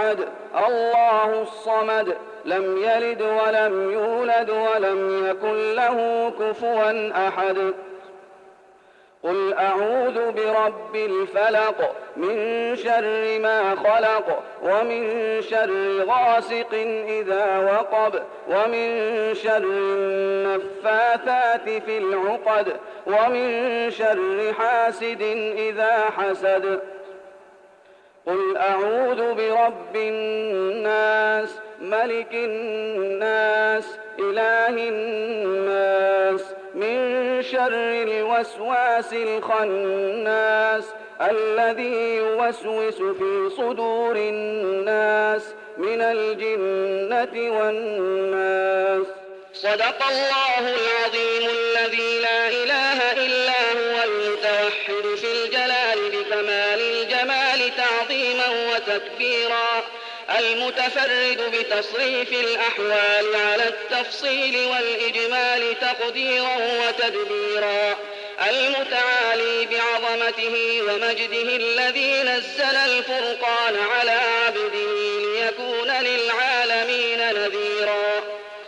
أحد الله الصمد لم يلد ولم يولد ولم يكن له كفوا أحد قل أعوذ برب الفلق من شر ما خلق ومن شر غاسق إذا وقب ومن شر النفاثات في العقد ومن شر حاسد إذا حسد قل أعوذ برب الناس ملك الناس إله الناس من شر الوسواس الخناس الذي يوسوس في صدور الناس من الجنة والناس. صدق الله العظيم الذي لا إله إلا هو المتوحد في الجلال بكمال الجمال تعظيما وتكبيرا، المتفرد بتصريف الأحوال على التفصيل والإجمال تقديرا وتدبيرا، المتعالي بعظمته ومجده الذي نزل الفرقان على عبده ليكون للعالمين نذيرا.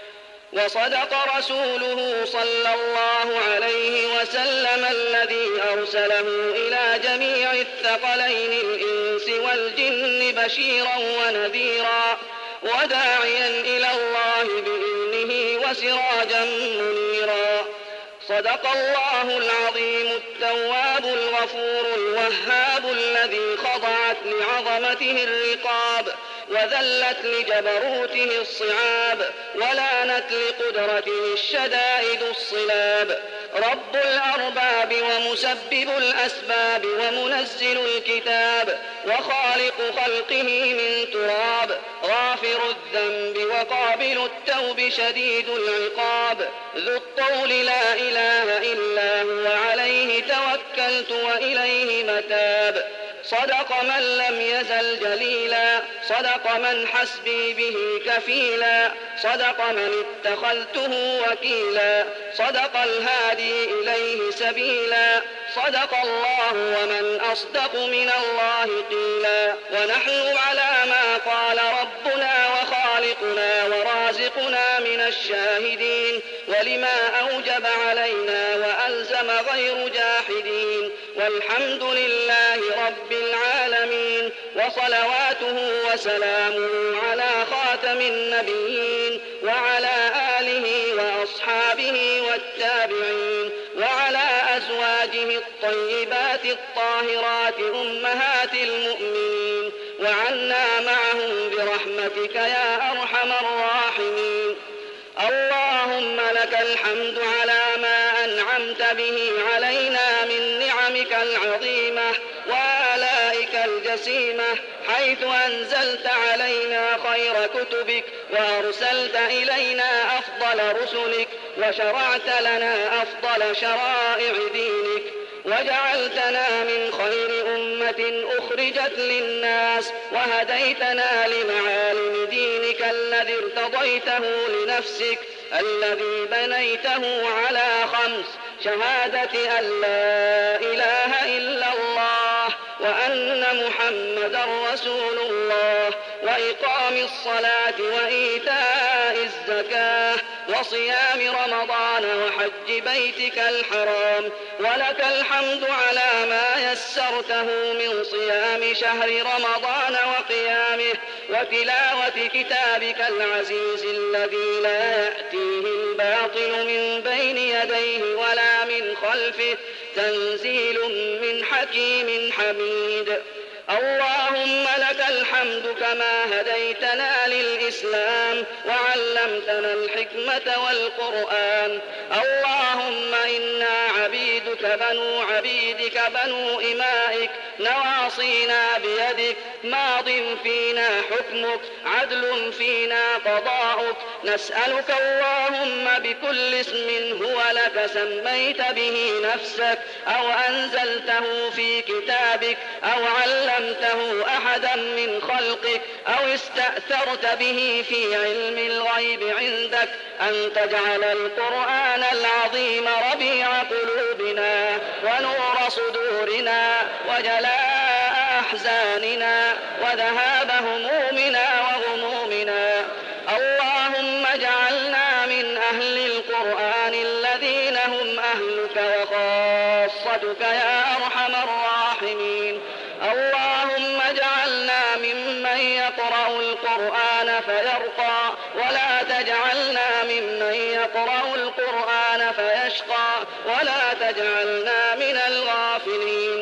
وصدق رسوله صلى الله عليه وسلم الذي أرسله إلى جميع الثقلين الإنس والجن بشيرا ونذيرا وداعيا إلى الله بإذنه وسراجا منيرا. صدق الله العظيم التواب الغفور الوهاب الذي خضعت لعظمته الرقاب وذلت لجبروته الصعاب ولانت لقدرته الشدائد الصلاب، رب الأرباب ومسبب الأسباب ومنزل الكتاب وخالق خلقه من تراب، غافر الذنب وقابل التوب شديد العقاب، ذو الطول لا إله إلا هو عليه توكلت وإليه متاب. صدق من لم يزل جليلا، صدق من حسبي به كفيلا، صدق من اتخذته وكيلا، صدق الهادي إليه سبيلا، صدق الله ومن أصدق من الله قيلا. ونحن على ما قال ربنا وخالقنا ورازقنا من الشاهدين، ولما أوجب علينا وألزم غير جاحدين، والحمد لله رب العالمين، وصلواته وسلامه على خاتم النبيين وعلى آله وأصحابه والتابعين وعلى أزواجه الطيبات الطاهرات أمهات المؤمنين، وعنا معهم برحمتك يا أرحم الراحمين. اللهم لك الحمد على ما أنعمت به علينا من نعمك العظيمة وآلائك الجسيمة، حيث أنزلت علينا خير كتبك وأرسلت إلينا أفضل رسلك وشرعت لنا أفضل شرائع دينك، وجعلتنا من خير أمة أخرجت للناس، وهديتنا لمعالم دينك الذي ارتضيته لنفسك الذي بنيته على خمس: شهادة أن لا إله إلا الله وأن محمدا رسول الله، وإقام الصلاة وإيتاء الزكاة وصيام رمضان وحج بيتك الحرام. ولك الحمد على ما يسرته من صيام شهر رمضان وقيامه وتلاوة كتابك العزيز الذي لا يأتيه الباطل من بين يديه ولا من خلفه، تنزيل من حكيم حميد. اللهم لك الحمد كما هديتنا للإسلام وعلمتنا الحكمة والقرآن. اللهم إنا عبيدك بنو عبيدك بنو إمائك، نواصينا بيدك، ماض فينا حكمك، عدل فينا قضاؤك. نسألك اللهم بكل اسم هو لك سميت به نفسك أو أنزلته في كتابك أو علمته أحدا من خلقك أو استأثرت به في علم الغيب عندك، أن تجعل القرآن العظيم ربيع قلوبنا ونور صدورنا وجلاء أحزاننا وذهاب همومنا وغمومنا. اللهم اجعلنا من أهل القرآن الذين هم أهلك وخاصتك يا أرحم الراحمين. اللهم اجعلنا ممن يقرأ القرآن فيرقى ولا تجعلنا ممن يقرأ القرآن فيشقى ولا تجعلنا من الغافلين.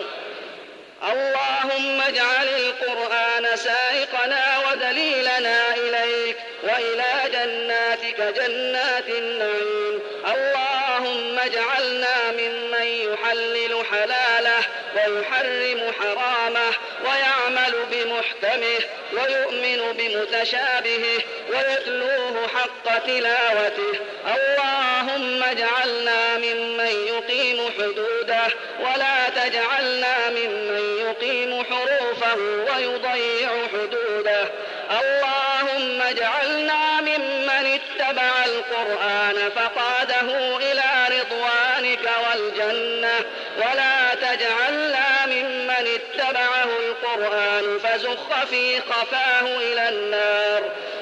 اللهم اجعل القرآن سائقنا ودليلنا إليك وإلى جناتك جنات النعيم. اللهم اجعلنا ممن يحلل حلاله ويحرم حرامه ويعمل بمحكمه ويؤمن بمتشابهه ويتلوه حق تلاوته. اللهم اجعلنا ممن يقيم حدوده ولا تجعلنا ممن يقيم حروفه ويضيع حدوده. اللهم اجعلنا ممن اتبع القرآن فقاده إلى رضوانك والجنة ولا تجعلنا ممن اتبعه القرآن فزخ في خفاه إلى النار.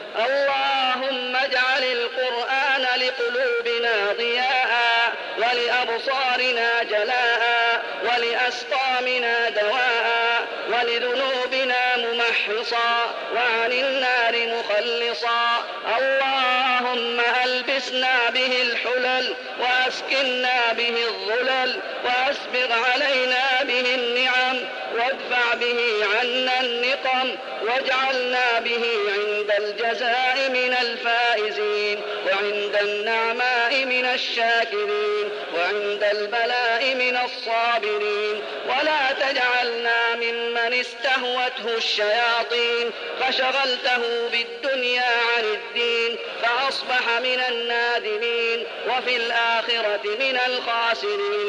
اللهم اجعل القرآن لقلوبنا ضياء ولأبصارنا جلاء ولأسقامنا دواء ولذنوبنا ممحصا وعن النار مخلصا. اللهم ألبسنا به الحلل وأسكنا به الظلل وأسبغ علينا به النعم وادفع به عنا النقم واجعلنا به عند الجزاء من الفائزين وعند النعماء من الشاكرين وعند البلاء من الصابرين. ولا تجعلنا ممن استهوته الشياطين فشغلته بالدنيا عن الدين فأصبح من النادمين وفي الآخرة من الخاسرين.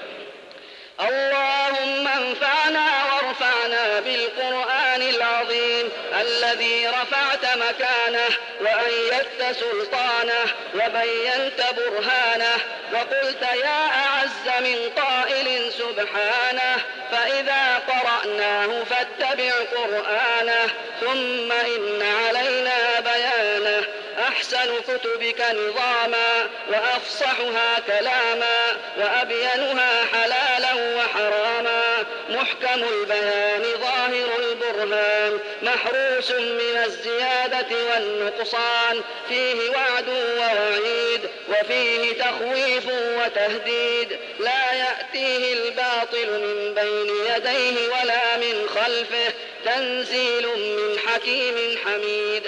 اللهم انفعنا وارفعنا بالقرآن العظيم الذي رفعت مكانه وأيدت سلطانه وبينت برهانه وقلت يا أعز من قائل سبحانه فإذا قرأناه فاتبع قرآنه ثم إن علينا بيانه. أحسن كتبك نظاما وأفصحها كلاما وأبينها حلالا وحراما محكم البيان ظاهر البرهان محروس من الزيادة والنقصان فيه وعد ووعيد وفيه تخويف وتهديد لا يأتيه الباطل من بين يديه ولا من خلفه تنزيل من حكيم حميد.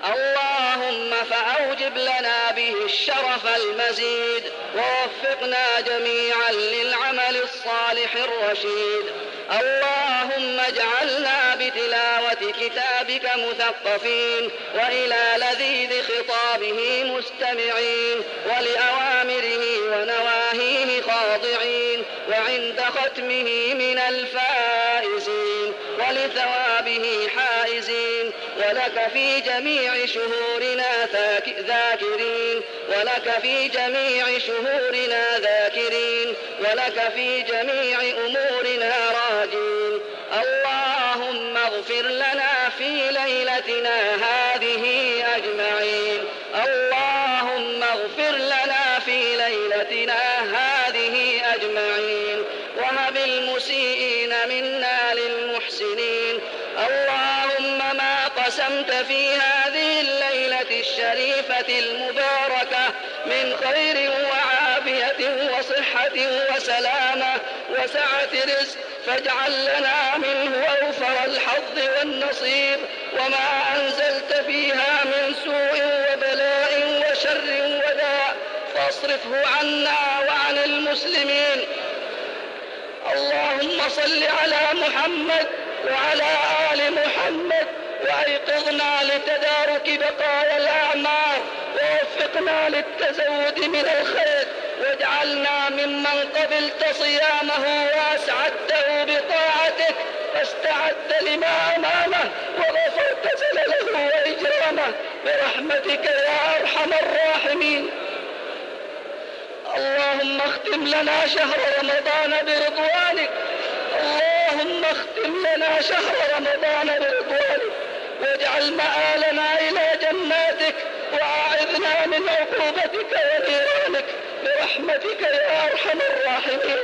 اللهم فأوجب لنا به الشرف المزيد ووفقنا جميعا للعمل الصالح الرشيد. اللهم اجعلنا بتلاوة كتابك مثقفين وإلى لذيذ خطابه مستمعين ولأوامره ونواهيه خاضعين وعند ختمه من الفائزين ولثوابه حائزين ولك في جميع شهورنا ذاكرين ولك في جميع شهورنا ذاكرين ولك في جميع أمورنا راجين. اللهم اغفر لنا في ليلتنا هذه أجمعين. اللهم اغفر لنا في ليلتنا هذه أجمعين وهب المسيئين منا للمحسنين. اللهم ما قسمت في هذه الليلة الشريفة المباركة من خير وعافية وصحة وسلامة وسعة رزق فاجعل لنا منه أوفر الحظ والنصيب وما أنزلت فيها من سوء وبلاء وشر وداء فاصرفه عنا وعن المسلمين. اللهم صل على محمد وعلى آل محمد وأيقظنا لتدارك بقايا الأعمار ووفقنا للتزود من الخير واجعلنا ممن قبلت صيامه وأسعدته بطاعتك فاستعد لما أمامه وغفرت زلله وإجرامه برحمتك يا أرحم الراحمين. اللهم اختم لنا شهر رمضان برضوانك. اللهم اللهم اختم لنا شهر رمضان برضوانك، واجعل مآلنا إلى جناتك، وأعذنا من عقوبتك ونيرانك برحمتك يا أرحم الراحمين.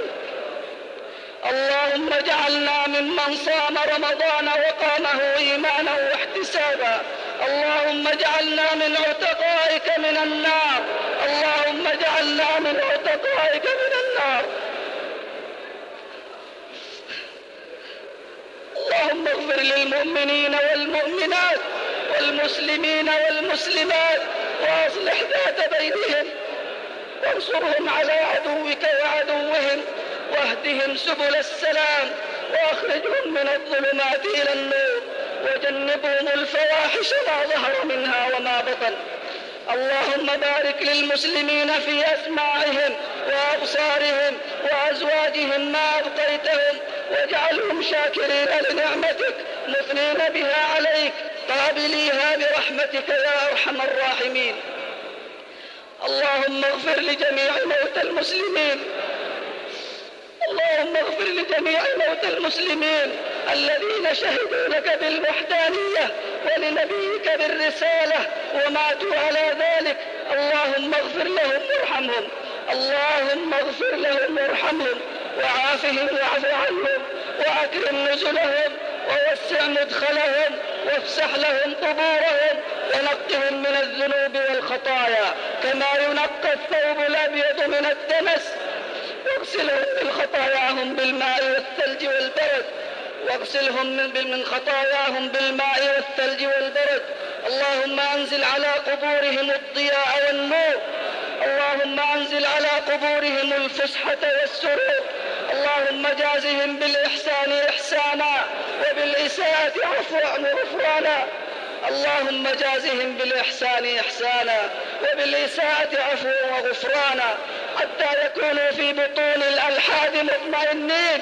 اللهم اجعلنا ممن صام رمضان وقامه إيمانا واحتسابا. اللهم اجعلنا من عتقائك من النار. اللهم اجعلنا من عتقائك من النار. اللهم اغفر للمؤمنين والمؤمنات والمسلمين والمسلمات، وأصلح ذات بينهم، وانصرهم على عدوك وعدوهم، واهدهم سبل السلام، وأخرجهم من الظلمات إلى النور، وجنبهم الفواحش ما ظهر منها وما بطن. اللهم بارك للمسلمين في أسماعهم وأبصارهم وأزواجهم ما أبقيتهم، واجعلهم شاكرين لنعمتك مثنين بها عليك قابليها برحمتك يا أرحم الراحمين. اللهم اغفر لجميع موتى المسلمين. اللهم اغفر لجميع موتى المسلمين الذين شهدوا لك بالوحدانية ولنبيك بالرسالة وماتوا على ذلك. اللهم اغفر لهم وارحمهم. اللهم اغفر لهم وارحمهم، وعافهم واعف عنهم، وأكرم نزلهم، ووسع مدخلهم، وافسح لهم قبورهم، ونقهم من الذنوب والخطايا كما ينقى الثوب الأبيض من الدنس. واغسلهم من خطاياهم بالماء والثلج والبرد. واغسلهم من خطاياهم بالماء والثلج والبرد. اللهم أنزل على قبورهم الضياء والنور. اللهم أنزل على قبورهم الفسحة والسرور. اللهم جازهم بالإحسان إحسانا، وبالإساءة عفوا وغفرانا. اللهم جازهم بالإحسان إحسانا، وبالإساءة عفوا وغفرانا، حتى يكونوا في بطون الألحاد مطمئنين.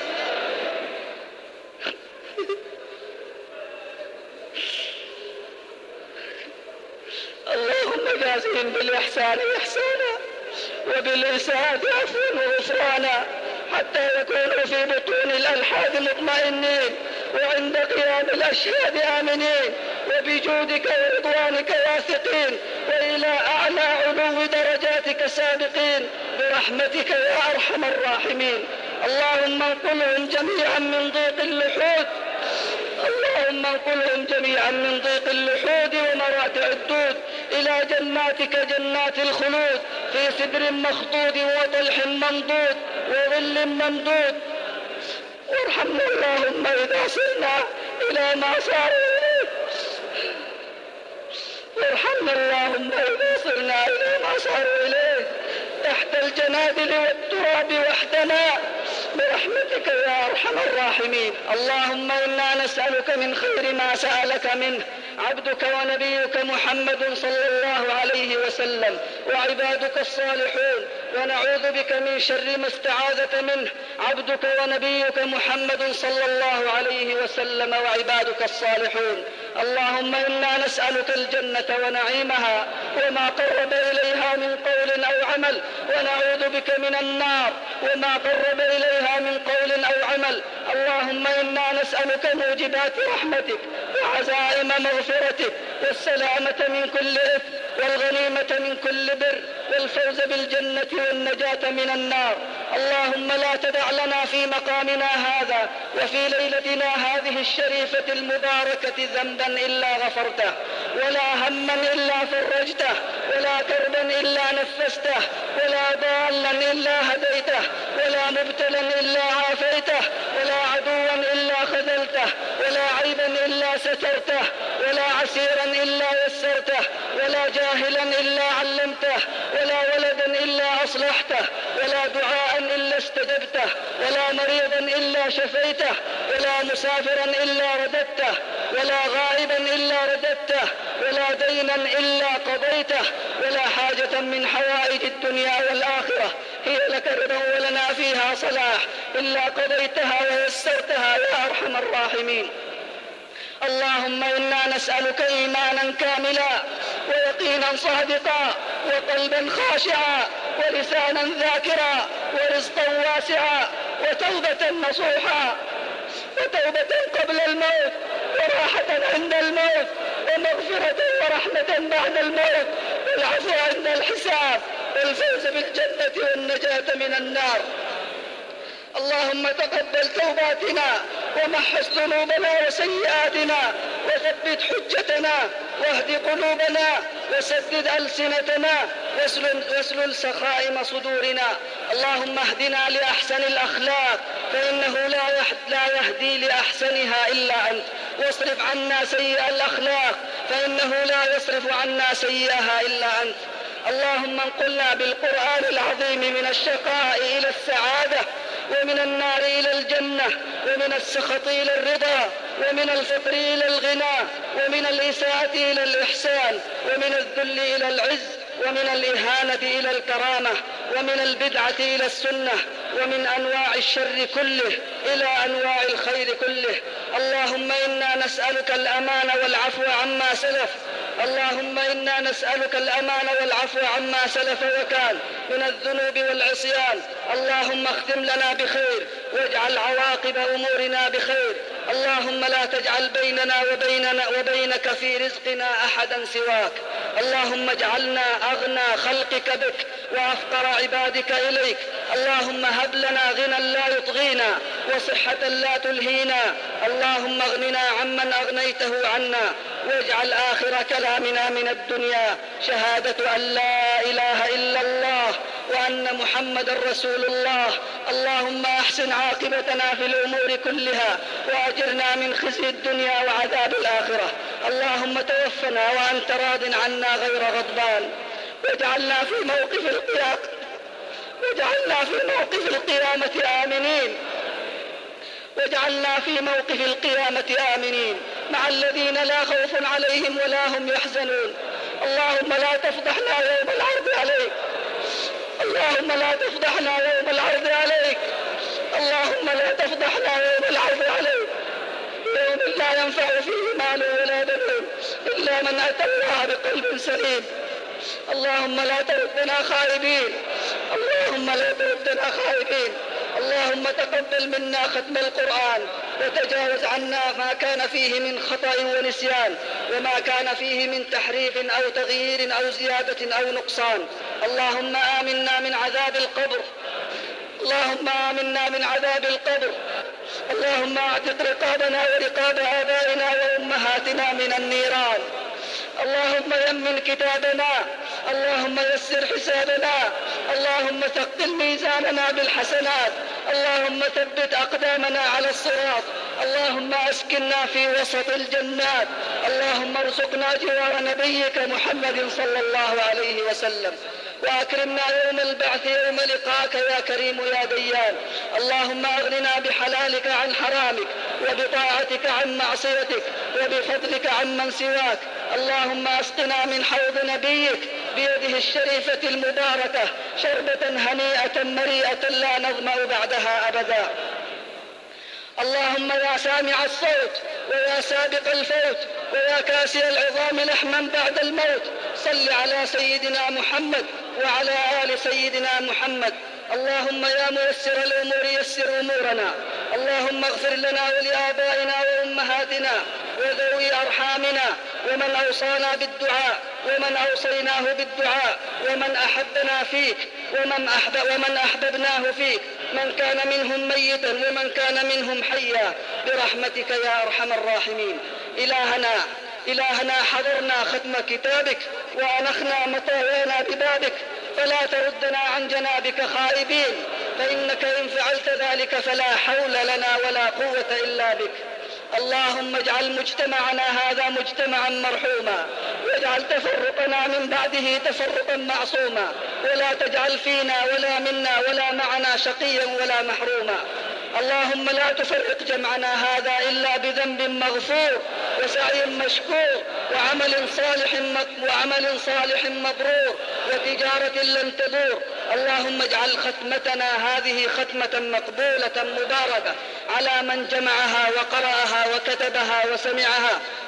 اللهم جازهم بالإحسان إحسانا، وبالإساءة عفوا وغفرانا، حتى يكونوا في بطون الألحاد مطمئنين، وعند قيام الأشهاد آمنين، وبجودك ورضوانك واثقين، وإلى أعلى علو درجاتك سابقين برحمتك يا أرحم الراحمين. اللهم انقلهم جميعا من ضيق اللحود. اللهم انقلهم جميعا من ضيق اللحود ومراتع الدود إلى جناتك جنات الخلود، في سدر مخضود وطلح منضود وظل ممدود. وارحمنا اللهم إذا صرنا إلى ما صاروا إليه. وارحمنا اللهم إذا صرنا إلى ما صاروا إليه، تحت الجنادل والتراب وحدنا برحمتك يا أرحم الراحمين. اللهم إنا نسألك من خير ما سألك منه عبدك ونبيك محمد صلى الله عليه وسلم وعبادك الصالحون، ونعوذ بك من شر ما استعاذك منه عبدك ونبيك محمد صلى الله عليه وسلم وعبادك الصالحون. اللهم إنا نسألك الجنة ونعيمها وما قرب إليها من قول أو عمل، ونعوذ بك من النار وما قرب إليها من قول أو عمل. اللهم إنا نسألك موجبات رحمتك وعزائم مغفرتك، والسلامة من كل إثم، والغنيمة من كل بر، والفوز بالجنة والنجاة من النار. اللهم لا تدع لنا في مقامنا هذا وفي ليلتنا هذه الشريفة المباركة ذنبا إلا غفرته، ولا هما إلا فرجته، ولا كربا إلا نفسته، ولا ضالا إلا هديته، ولا مبتلا إلا عافيته، ولا عدوا إلا خذلته، ولا عيبا إلا سترته، ولا عسيرا إلا يسرته، ولا جاهلا إلا علمته، ولا ولدا إلا أصلحته، ولا دعاء إلا استجبته، ولا مريضا إلا شفيته، ولا مسافرا إلا رددته، ولا غائبا إلا رددته، ولا دينا إلا قضيته، ولا حاجة من حوائج الدنيا والآخرة هي لك رضا ولنا فيها صلاح إلا قضيتها ويسرتها يا أرحم الراحمين. اللهم إنا نسألك إيمانا كاملا، ويقينا صادقا، وقلبا خاشعا، ولسانا ذاكرا، ورزقا واسعا، وتوبة نصوحا. وتوبة قبل الموت وراحة عند الموت ومغفرة ورحمة بعد الموت والعفو عند الحساب والفوز بالجنة والنجاة من النار. اللهم تقبل توباتنا ومحص ذنوبنا وسيئاتنا وثبت حجتنا واهد قلوبنا وسدد ألسنتنا واسلل سخائم صدورنا. اللهم اهدنا لأحسن الأخلاق فإنه لا يهدي لأحسنها إلا أنت، واصرف عنا سيئ الأخلاق فإنه لا يصرف عنا سيئها إلا أنت. اللهم انقلنا بالقرآن العظيم من الشقاء إلى السعادة ومن النار إلى الجنة ومن السخط إلى الرضا ومن الفقر إلى الغنى ومن الإساءة إلى الإحسان ومن الذل إلى العز ومن الإهانة إلى الكرامة ومن البدعة إلى السنة ومن أنواع الشر كله إلى أنواع الخير كله. اللهم إنا نسألك الأمان والعفو عما سلف. اللهم إنا نسألك الأمان والعفو عما سلف وكان من الذنوب والعصيان. اللهم اختم لنا بخير واجعل عواقب أمورنا بخير. اللهم لا تجعل بيننا وبينك في رزقنا أحدا سواك. اللهم اجعلنا أغنى خلقك بك وأفقر عبادك إليك. اللهم هب لنا غنى لا يطغينا وصحة لا تلهينا. اللهم اغننا عمن أغنيته عنا واجعل آخر كلامنا من الدنيا شهادة أن لا إله إلا الله وأن محمد رسول الله. اللهم أحسن عاقبتنا في الأمور كلها وأجرنا من خزي الدنيا وعذاب الآخرة. اللهم توفنا وأنت راض عنا غير غضبان واجعلنا في موقف القيامة آمنين. واجعلنا في موقف القيامة آمنين مع الذين لا خوف عليهم ولا هم يحزنون. اللهم لا تفضحنا يوم العرض عليك. اللهم لا تفضحنا يوم العرض عليك. اللهم لا تفضحنا يوم العرض عليك، يوم لا ينفع فيه مال ولا بنون إلا من أتى الله بقلب سليم. اللهم لا تردنا خائبين. اللهم لا تردنا خائبين. اللهم تقبل منا ختم القرآن وتجاوز عنا ما كان فيه من خطأ ونسيان وما كان فيه من تحريف أو تغيير أو زيادة أو نقصان. اللهم آمنا من عذاب القبر. اللهم آمنا من عذاب القبر. اللهم اعتق رقابنا ورقاب آبائنا وأمهاتنا من النيران. اللهم يمن كتابنا. اللهم يسر حسابنا. اللهم ثقل ميزاننا بالحسنات. اللهم ثبت أقدامنا على الصراط. اللهم أسكننا في وسط الجنات. اللهم ارزقنا جوار نبيك محمد صلى الله عليه وسلم وأكرمنا يوم البعث يوم لقاك يا كريم يا ديان. اللهم أغننا بحلالك عن حرامك وبطاعتك عن معصيتك وبفضلك عن من سواك. اللهم أسقنا من حوض نبيك بيده الشريفة المباركة شربة هنيئة مريئة لا نظمأ بعدها أبدا. اللهم يا سامع الصوت ويا سابق الفوت ويا كاسي العظام لحما بعد الموت صل على سيدنا محمد وعلى آل سيدنا محمد. اللهم يا ميسر الأمور يسر أمورنا. اللهم اغفر لنا ولآبائنا وأمهاتنا وذوي أرحامنا ومن أوصانا بالدعاء ومن أوصيناه بالدعاء ومن أحبنا فيك ومن أحببناه فيك، من كان منهم ميتا ومن كان منهم حيا برحمتك يا أرحم الراحمين. إلهنا حضرنا ختم كتابك وأنخنا مطايانا ببابك فلا تردنا عن جنابك خائبين، فإنك إن فعلت ذلك فلا حول لنا ولا قوة إلا بك. اللهم اجعل مجتمعنا هذا مجتمعا مرحوما واجعل تفرقنا من بعده تفرقا معصوما، ولا تجعل فينا ولا منا ولا معنا شقيا ولا محروما. اللهم لا تفرق جمعنا هذا إلا بذنب مغفور وسعي مشكور وعمل صالح مبرور وتجارة لن تدور. اللهم اجعل ختمتنا هذه ختمة مقبولة مباركة على من جمعها وقرأها وكتبها وسمعها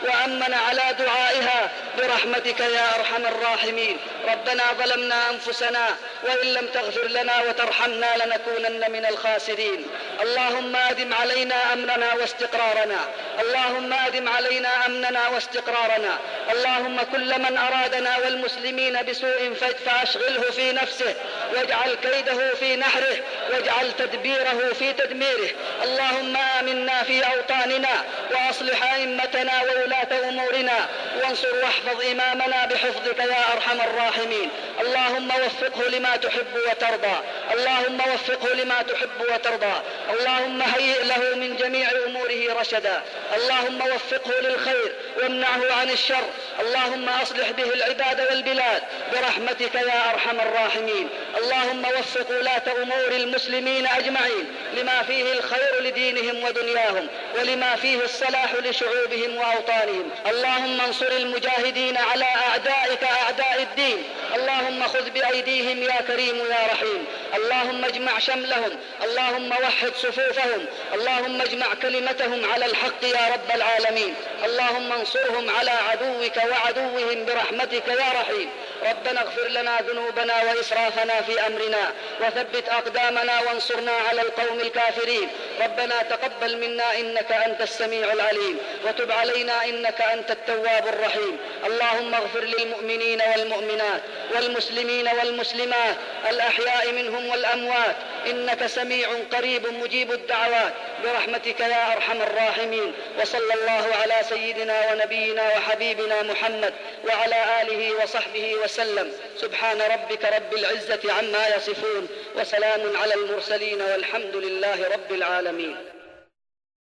وأمن على دعائها برحمتك يا أرحم الراحمين. ربنا ظلمنا أنفسنا وإن لم تغفر لنا وترحمنا لنكونن من الخاسرين. اللهم أدم علينا أمننا واستقرارنا، اللهم أدم علينا أمننا واستقرارنا. اللهم كل من أرادنا والمسلمين بسوء فأشغله في نفسه، واجعل كيده في نحره، واجعل تدبيره في تدميره. اللهم آمنا في أوطاننا، وأصلح أئمتنا وولاة أمورنا، وانصر واحفظ إمامنا بحفظك يا أرحم الراحمين. اللهم وفقه لما تحب وترضى، اللهم وفقه لما تحب وترضى. اللهم هيئ له من جميع أموره رشدا، اللهم وفقه للخير وامنعه عن الشر. اللهم أصلح به العباد والبلاد برحمتك يا أرحم الراحمين. اللهم وفق ولاة أمور المسلمين أجمعين لما فيه الخير لدينهم ودنياهم، ولما فيه الصلاح لشعوبهم وأوطانهم. اللهم انصر المجاهدين على أعدائك أعداء الدين. اللهم خذ بأيديهم يا كريم يا رحيم. اللهم اجمع شملهم، اللهم وحد صفوفهم، اللهم اجمع كلمتهم على الحق يا رب العالمين. اللهم انصرهم على عدوك وعدوهم برحمتك يا رحيم. ربنا اغفر لنا ذنوبنا وإسرافنا في أمرنا، وثبت أقدامنا وانصرنا على القوم الكافرين. ربنا تقبل منا إنك أنت السميع العليم، وتب علينا إنك أنت التواب الرحيم. اللهم اغفر للمؤمنين والمؤمنات والمسلمين والمسلمات الأحياء منهم والأموات، إنك سميع قريب مجيب الدعوات برحمتك يا أرحم الراحمين. وصلى الله على سيدنا ونبينا وحبيبنا محمد وعلى آله وصحبه وسلم. سبحان ربك رب العزة عما يصفون، وسلام على المرسلين، والحمد لله رب العالمين.